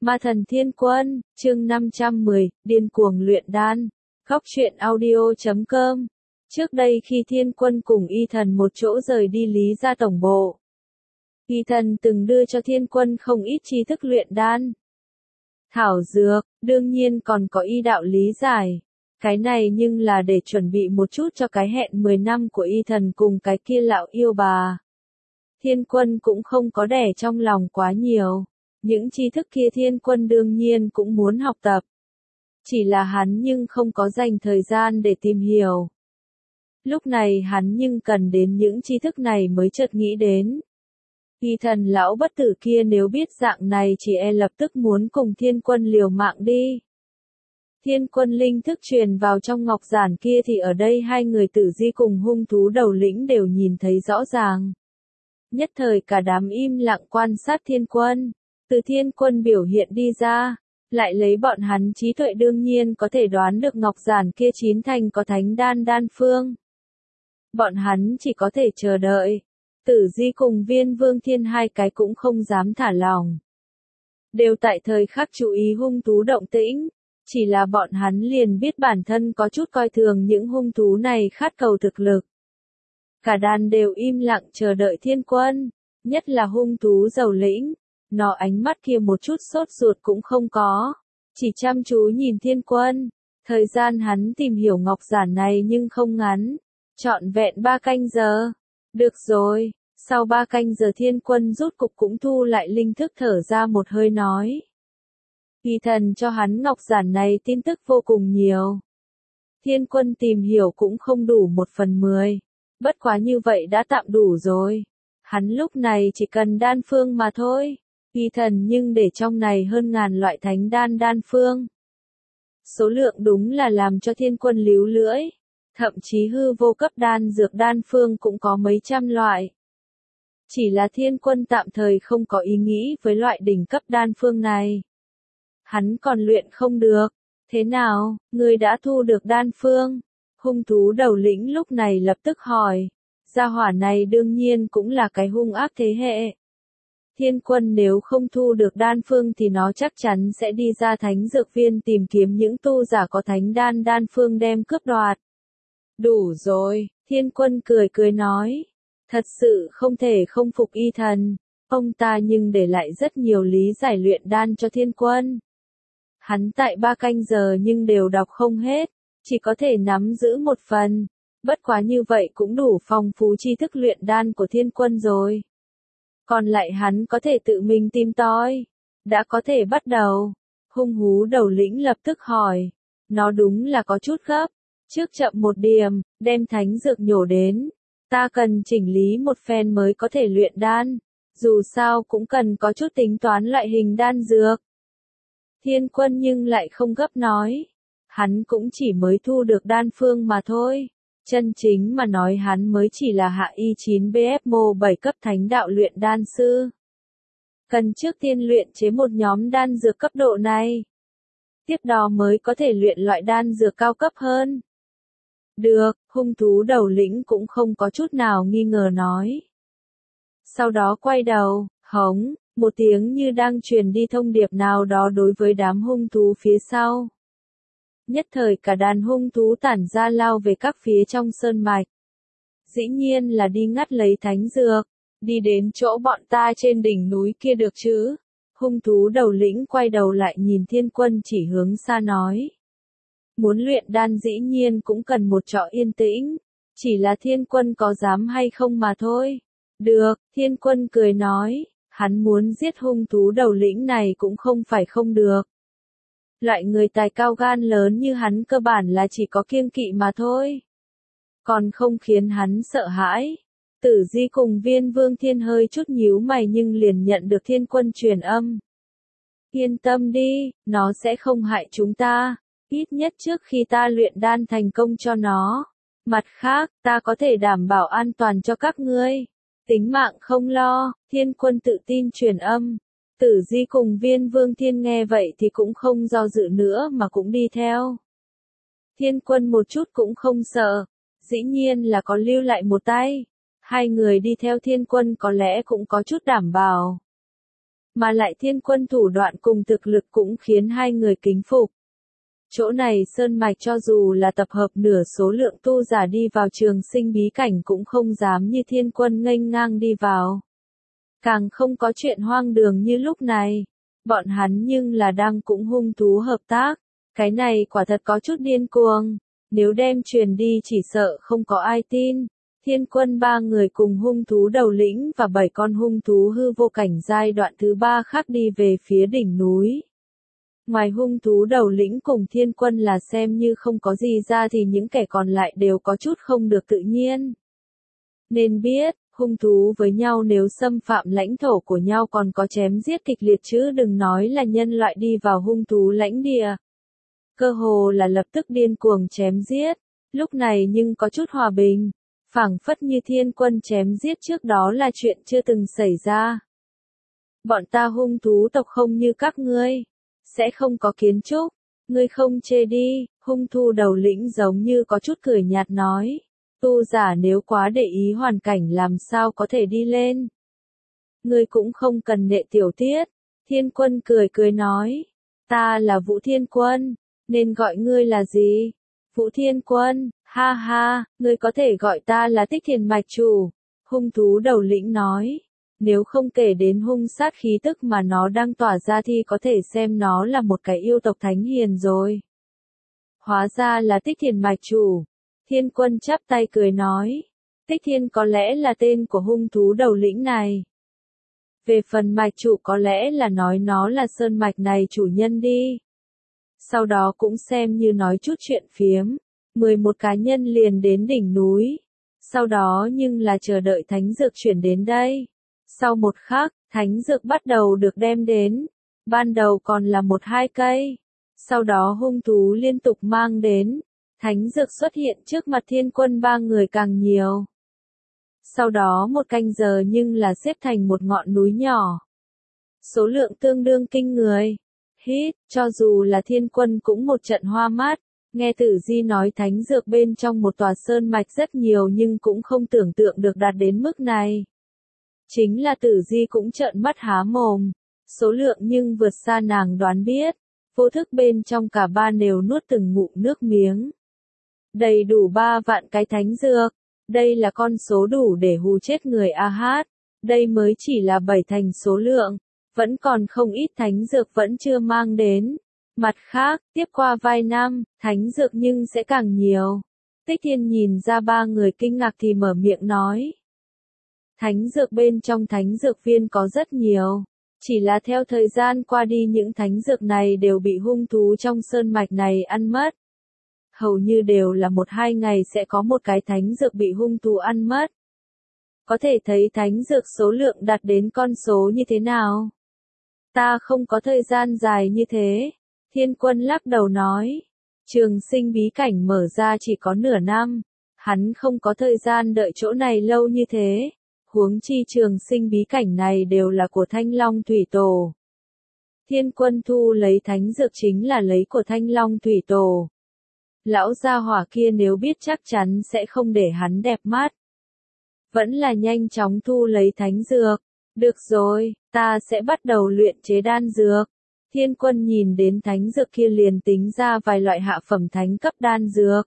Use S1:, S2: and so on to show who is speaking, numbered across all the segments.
S1: Ma thần thiên quân, chương 510, điên cuồng luyện đan. Góc truyện audio.com. Trước đây khi thiên quân cùng y thần một chỗ rời đi Lý gia tổng bộ, y thần từng đưa cho thiên quân không ít tri thức luyện đan, thảo dược, đương nhiên còn có y đạo lý giải. Cái này nhưng là để chuẩn bị một chút cho cái hẹn 10 năm của y thần cùng cái kia lão yêu bà. Thiên quân cũng không có đẻ trong lòng quá nhiều. Những tri thức kia thiên quân đương nhiên cũng muốn học tập. Chỉ là hắn nhưng không có dành thời gian để tìm hiểu. Lúc này hắn nhưng cần đến những tri thức này mới chợt nghĩ đến. Y thần lão bất tử kia nếu biết dạng này chỉ lập tức muốn cùng thiên quân liều mạng đi. Thiên quân linh thức truyền vào trong ngọc giản kia thì ở đây hai người tử di cùng hung thú đầu lĩnh đều nhìn thấy rõ ràng. Nhất thời cả đám im lặng quan sát thiên quân. Từ thiên quân biểu hiện đi ra, lại lấy bọn hắn trí tuệ đương nhiên có thể đoán được ngọc giản kia chín thành có thánh đan đan phương. Bọn hắn chỉ có thể chờ đợi. Tử di cùng Viên Vương Thiên hai cái cũng không dám thả lòng. Đều tại thời khắc chú ý hung thú động tĩnh, chỉ là bọn hắn liền biết bản thân có chút coi thường những hung thú này khát cầu thực lực. Cả đàn đều im lặng chờ đợi thiên quân, nhất là hung thú dầu lĩnh. Nó ánh mắt kia một chút sốt ruột cũng không có, chỉ chăm chú nhìn thiên quân. Thời gian hắn tìm hiểu ngọc giản này nhưng không ngắn, trọn vẹn 3 canh giờ. Được rồi, sau 3 canh giờ thiên quân rút cục cũng thu lại linh thức thở ra một hơi nói. Y thần cho hắn ngọc giản này tin tức vô cùng nhiều. Thiên quân tìm hiểu cũng không đủ 1/10, bất quá như vậy đã tạm đủ rồi. Hắn lúc này chỉ cần đan phương mà thôi. Y thần nhưng để trong này hơn ngàn loại thánh đan đan phương. Số lượng đúng là làm cho thiên quân líu lưỡi. Thậm chí hư vô cấp đan dược đan phương cũng có mấy trăm loại. Chỉ là thiên quân tạm thời không có ý nghĩ với loại đỉnh cấp đan phương này. Hắn còn luyện không được. Thế nào, ngươi đã thu được đan phương? Hung thú đầu lĩnh lúc này lập tức hỏi. Gia hỏa này đương nhiên cũng là cái hung ác thế hệ. Thiên quân nếu không thu được đan phương thì nó chắc chắn sẽ đi ra thánh dược viên tìm kiếm những tu giả có thánh đan đan phương đem cướp đoạt. Đủ rồi, thiên quân cười cười nói. Thật sự không thể không phục y thần. Ông ta nhưng để lại rất nhiều lý giải luyện đan cho thiên quân. Hắn tại 3 canh giờ nhưng đều đọc không hết, chỉ có thể nắm giữ một phần. Bất quá như vậy cũng đủ phong phú tri thức luyện đan của thiên quân rồi. Còn lại hắn có thể tự mình tìm tòi. Đã có thể bắt đầu. Hung thú đầu lĩnh lập tức hỏi. Nó đúng là có chút gấp. Trước chậm một điểm, đem thánh dược nhổ đến. Ta cần chỉnh lý một phen mới có thể luyện đan. Dù sao cũng cần có chút tính toán loại hình đan dược. Thiên quân nhưng lại không gấp nói. Hắn cũng chỉ mới thu được đan phương mà thôi. Chân chính mà nói hắn mới chỉ là hạ y 9BF 7 cấp thánh đạo luyện đan sư. Cần trước tiên luyện chế một nhóm đan dược cấp độ này. Tiếp đó mới có thể luyện loại đan dược cao cấp hơn. Được, hung thú đầu lĩnh cũng không có chút nào nghi ngờ nói. Sau đó quay đầu, hống, một tiếng như đang truyền đi thông điệp nào đó đối với đám hung thú phía sau. Nhất thời cả đàn hung thú tản ra lao về các phía trong sơn mạch. Dĩ nhiên là đi ngắt lấy thánh dược, đi đến chỗ bọn ta trên đỉnh núi kia được chứ. Hung thú đầu lĩnh quay đầu lại nhìn thiên quân chỉ hướng xa nói. Muốn luyện đan dĩ nhiên cũng cần một chỗ yên tĩnh, chỉ là thiên quân có dám hay không mà thôi. Được, thiên quân cười nói, hắn muốn giết hung thú đầu lĩnh này cũng không phải không được. Loại người tài cao gan lớn như hắn cơ bản là chỉ có kiêng kỵ mà thôi. Còn không khiến hắn sợ hãi. Tử di cùng Viên Vương Thiên hơi chút nhíu mày nhưng liền nhận được thiên quân truyền âm. Yên tâm đi, nó sẽ không hại chúng ta. Ít nhất trước khi ta luyện đan thành công cho nó. Mặt khác, ta có thể đảm bảo an toàn cho các ngươi. Tính mạng không lo, thiên quân tự tin truyền âm. Tử di cùng Viên Vương Thiên nghe vậy thì cũng không do dự nữa mà cũng đi theo. Thiên quân một chút cũng không sợ. Dĩ nhiên là có lưu lại một tay. Hai người đi theo thiên quân có lẽ cũng có chút đảm bảo. Mà lại thiên quân thủ đoạn cùng thực lực cũng khiến hai người kính phục. Chỗ này sơn mạch cho dù là tập hợp nửa số lượng tu giả đi vào trường sinh bí cảnh cũng không dám như thiên quân nghênh ngang đi vào. Càng không có chuyện hoang đường như lúc này. Bọn hắn nhưng là đang cũng hung thú hợp tác. Cái này quả thật có chút điên cuồng. Nếu đem truyền đi chỉ sợ không có ai tin. Thiên quân 3 người cùng hung thú đầu lĩnh và 7 con hung thú hư vô cảnh giai đoạn thứ 3 khác đi về phía đỉnh núi. Ngoài hung thú đầu lĩnh cùng thiên quân là xem như không có gì ra thì những kẻ còn lại đều có chút không được tự nhiên. Nên biết, hung thú với nhau nếu xâm phạm lãnh thổ của nhau còn có chém giết kịch liệt chứ đừng nói là nhân loại đi vào hung thú lãnh địa. Cơ hồ là lập tức điên cuồng chém giết, lúc này nhưng có chút hòa bình, phảng phất như thiên quân chém giết trước đó là chuyện chưa từng xảy ra. Bọn ta hung thú tộc không như các ngươi, sẽ không có kiến trúc, ngươi không chê đi, hung thú đầu lĩnh giống như có chút cười nhạt nói. Tu giả nếu quá để ý hoàn cảnh làm sao có thể đi lên. Ngươi cũng không cần nệ tiểu tiết, thiên quân cười cười nói. Ta là Vũ Thiên Quân, nên gọi ngươi là gì? Vũ Thiên Quân, ha ha, ngươi có thể gọi ta là Tích Thiền Mạch Chủ. Hung thú đầu lĩnh nói. Nếu không kể đến hung sát khí tức mà nó đang tỏa ra thì có thể xem nó là một cái yêu tộc thánh hiền rồi. Hóa ra là Tích Thiền Mạch Chủ. Thiên quân chắp tay cười nói. Tích Thiên có lẽ là tên của hung thú đầu lĩnh này. Về phần mạch chủ có lẽ là nói nó là sơn mạch này chủ nhân đi. Sau đó cũng xem như nói chút chuyện phiếm. 11 cá nhân liền đến đỉnh núi. Sau đó nhưng là chờ đợi thánh dược chuyển đến đây. Sau một khắc, thánh dược bắt đầu được đem đến. Ban đầu còn là 1-2 cây. Sau đó hung thú liên tục mang đến. Thánh dược xuất hiện trước mặt thiên quân 3 người càng nhiều. Sau đó 1 canh giờ nhưng là xếp thành một ngọn núi nhỏ. Số lượng tương đương kinh người. Hít, cho dù là thiên quân cũng một trận hoa mắt. Nghe Tử Di nói thánh dược bên trong một tòa sơn mạch rất nhiều nhưng cũng không tưởng tượng được đạt đến mức này. Chính là Tử Di cũng trợn mắt há mồm. Số lượng nhưng vượt xa nàng đoán biết. Vô thức bên trong cả ba đều nuốt từng ngụm nước miếng. Đầy đủ 3 vạn cái thánh dược. Đây là con số đủ để hù chết người a hát. Đây mới chỉ là 7 thành số lượng. Vẫn còn không ít thánh dược vẫn chưa mang đến. Mặt khác, tiếp qua vài năm, thánh dược nhưng sẽ càng nhiều. Tích Thiên nhìn ra 3 người kinh ngạc thì mở miệng nói. Thánh dược bên trong thánh dược viên có rất nhiều. Chỉ là theo thời gian qua đi những thánh dược này đều bị hung thú trong sơn mạch này ăn mất. Hầu như đều là 1-2 ngày sẽ có một cái thánh dược bị hung thú ăn mất. Có thể thấy thánh dược số lượng đạt đến con số như thế nào. Ta không có thời gian dài như thế. Thiên quân lắc đầu nói. Trường sinh bí cảnh mở ra chỉ có nửa năm. Hắn không có thời gian đợi chỗ này lâu như thế. Huống chi trường sinh bí cảnh này đều là của Thanh Long Thủy Tổ. Thiên quân thu lấy thánh dược chính là lấy của Thanh Long Thủy Tổ. Lão gia hỏa kia nếu biết chắc chắn sẽ không để hắn đẹp mắt. Vẫn là nhanh chóng thu lấy thánh dược. Được rồi, ta sẽ bắt đầu luyện chế đan dược. Thiên quân nhìn đến thánh dược kia liền tính ra vài loại hạ phẩm thánh cấp đan dược.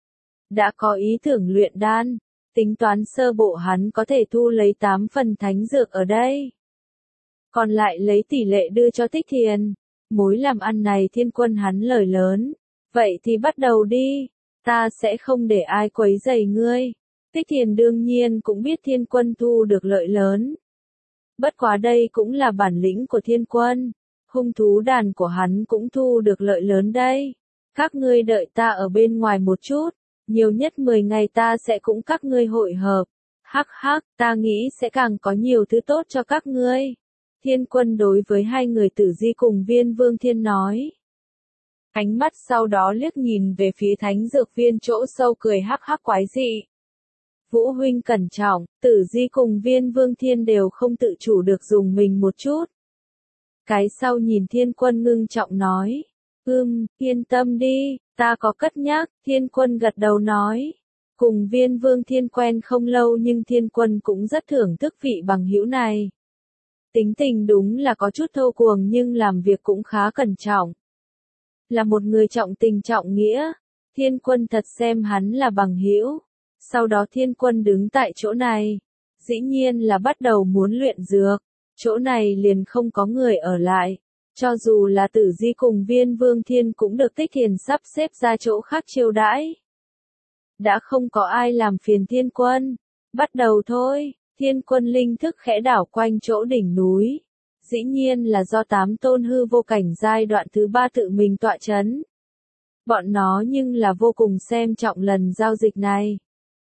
S1: Đã có ý tưởng luyện đan. Tính toán sơ bộ hắn có thể thu lấy 8 phần thánh dược ở đây. Còn lại lấy tỷ lệ đưa cho Tích Thiền. Mối làm ăn này thiên quân hắn lời lớn. Vậy thì bắt đầu đi. Ta sẽ không để ai quấy rầy ngươi. Tích Thiền đương nhiên cũng biết thiên quân thu được lợi lớn. Bất quá đây cũng là bản lĩnh của thiên quân. Hung thú đàn của hắn cũng thu được lợi lớn đây. Các ngươi đợi ta ở bên ngoài một chút. Nhiều nhất 10 ngày ta sẽ cũng các ngươi hội hợp. Hắc hắc, ta nghĩ sẽ càng có nhiều thứ tốt cho các ngươi. Thiên quân đối với 2 người Tử Di cùng Viên Vương Thiên nói. Ánh mắt sau đó liếc nhìn về phía thánh dược viên chỗ sâu cười hắc hắc quái dị. Vũ huynh cẩn trọng, Tử Di cùng Viên Vương Thiên đều không tự chủ được dùng mình một chút. Cái sau nhìn thiên quân ngưng trọng nói. Yên tâm đi, ta có cất nhắc, thiên quân gật đầu nói. Cùng Viên Vương Thiên quen không lâu nhưng thiên quân cũng rất thưởng thức vị bằng hữu này. Tính tình đúng là có chút thô cuồng nhưng làm việc cũng khá cẩn trọng. Là một người trọng tình trọng nghĩa, Thiên Quân thật xem hắn là bằng hữu. Sau đó Thiên Quân đứng tại chỗ này, dĩ nhiên là bắt đầu muốn luyện dược, chỗ này liền không có người ở lại. Cho dù là Tử Di cùng Viên Vương Thiên cũng được Tích Thiền sắp xếp ra chỗ khác chiêu đãi. Đã không có ai làm phiền Thiên Quân. Bắt đầu thôi, Thiên Quân linh thức khẽ đảo quanh chỗ đỉnh núi. Dĩ nhiên là do 8 tôn hư vô cảnh giai đoạn thứ 3 tự mình tọa chấn. Bọn nó nhưng là vô cùng xem trọng lần giao dịch này.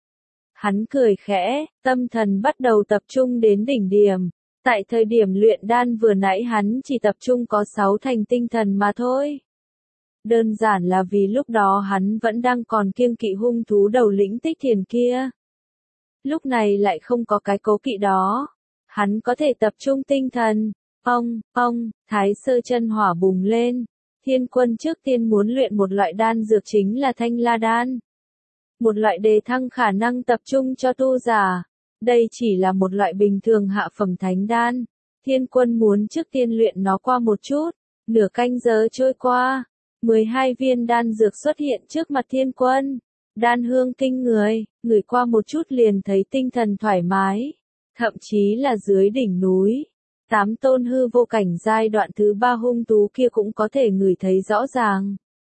S1: Hắn cười khẽ, tâm thần bắt đầu tập trung đến đỉnh điểm. Tại thời điểm luyện đan vừa nãy hắn chỉ tập trung có 6 thành tinh thần mà thôi. Đơn giản là vì lúc đó hắn vẫn đang còn kiêng kỵ hung thú đầu lĩnh Tích Thiền kia. Lúc này lại không có cái cố kỵ đó. Hắn có thể tập trung tinh thần. Ông, Thái Sơ chân hỏa bùng lên. Thiên Quân trước tiên muốn luyện một loại đan dược chính là Thanh La đan. Một loại đề thăng khả năng tập trung cho tu giả. Đây chỉ là một loại bình thường hạ phẩm thánh đan. Thiên Quân muốn trước tiên luyện nó qua một chút. Nửa canh giờ trôi qua. 12 viên đan dược xuất hiện trước mặt Thiên Quân. Đan hương kinh người, ngửi qua một chút liền thấy tinh thần thoải mái. Thậm chí là dưới đỉnh núi. 8 tôn hư vô cảnh giai đoạn thứ 3 hung thú kia cũng có thể ngửi thấy rõ ràng.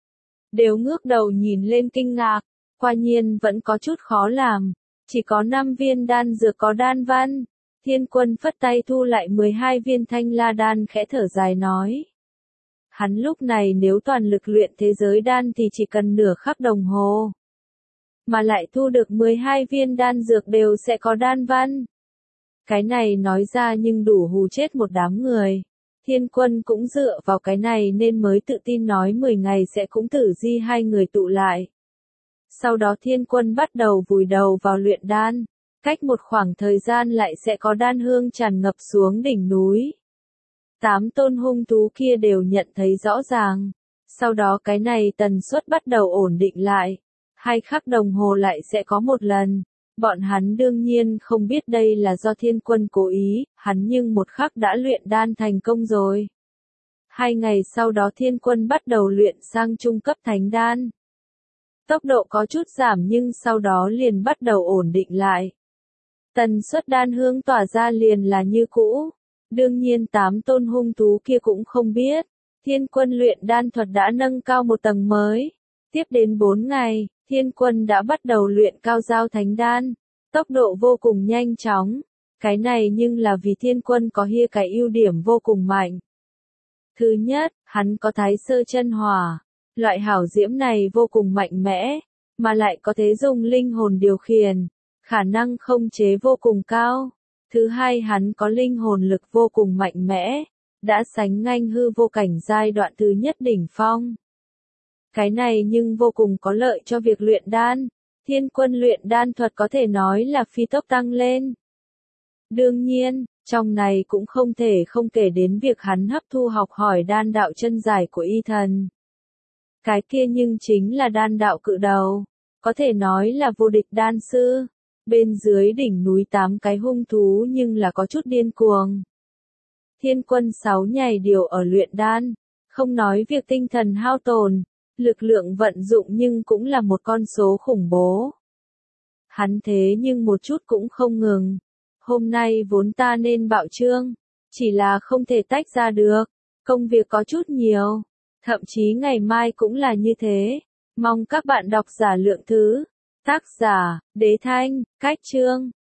S1: Đều ngước đầu nhìn lên kinh ngạc. Quả nhiên vẫn có chút khó làm. Chỉ có 5 viên đan dược có đan văn. Thiên Quân phất tay thu lại 12 viên Thanh La đan khẽ thở dài nói. Hắn lúc này nếu toàn lực luyện thế giới đan thì chỉ cần nửa khắc đồng hồ. Mà lại thu được 12 viên đan dược đều sẽ có đan văn. Cái này nói ra nhưng đủ hù chết một đám người. Thiên Quân cũng dựa vào cái này nên mới tự tin nói 10 ngày sẽ cũng Tử Di hai người tụ lại. Sau đó Thiên Quân bắt đầu vùi đầu vào luyện đan. Cách một khoảng thời gian lại sẽ có đan hương tràn ngập xuống đỉnh núi. 8 tôn hung thú kia đều nhận thấy rõ ràng. Sau đó cái này tần suất bắt đầu ổn định lại. 2 khắc đồng hồ lại sẽ có một lần. Bọn hắn đương nhiên không biết đây là do Thiên Quân cố ý, hắn nhưng một khắc đã luyện đan thành công rồi. 2 ngày sau đó Thiên Quân bắt đầu luyện sang trung cấp thánh đan. Tốc độ có chút giảm nhưng sau đó liền bắt đầu ổn định lại. Tần suất đan hương tỏa ra liền là như cũ. Đương nhiên 8 tôn hung thú kia cũng không biết. Thiên Quân luyện đan thuật đã nâng cao một tầng mới. Tiếp đến 4 ngày, Thiên Quân đã bắt đầu luyện cao giao thánh đan. Tốc độ vô cùng nhanh chóng. Cái này nhưng là vì Thiên Quân có hia cái ưu điểm vô cùng mạnh. Thứ nhất, hắn có Thái Sơ chân hỏa. Loại hảo diễm này vô cùng mạnh mẽ, mà lại có thể dùng linh hồn điều khiển. Khả năng không chế vô cùng cao. Thứ hai hắn có linh hồn lực vô cùng mạnh mẽ. Đã sánh ngang hư vô cảnh giai đoạn thứ nhất đỉnh phong. Cái này nhưng vô cùng có lợi cho việc luyện đan. Thiên Quân luyện đan thuật có thể nói là phi tốc tăng lên. Đương nhiên, trong này cũng không thể không kể đến việc hắn hấp thu học hỏi đan đạo chân giải của y thần. Cái kia nhưng chính là đan đạo cự đầu. Có thể nói là vô địch đan sư. Bên dưới đỉnh núi 8 cái hung thú nhưng là có chút điên cuồng. Thiên Quân 6 nhảy điều ở luyện đan. Không nói việc tinh thần hao tổn. Lực lượng vận dụng nhưng cũng là một con số khủng bố. Hắn thế nhưng một chút cũng không ngừng. Hôm nay vốn ta nên bạo trương. Chỉ là không thể tách ra được. Công việc có chút nhiều. Thậm chí ngày mai cũng là như thế. Mong các bạn đọc giả lượng thứ. Tác giả, Đế Thanh, Cách Chương.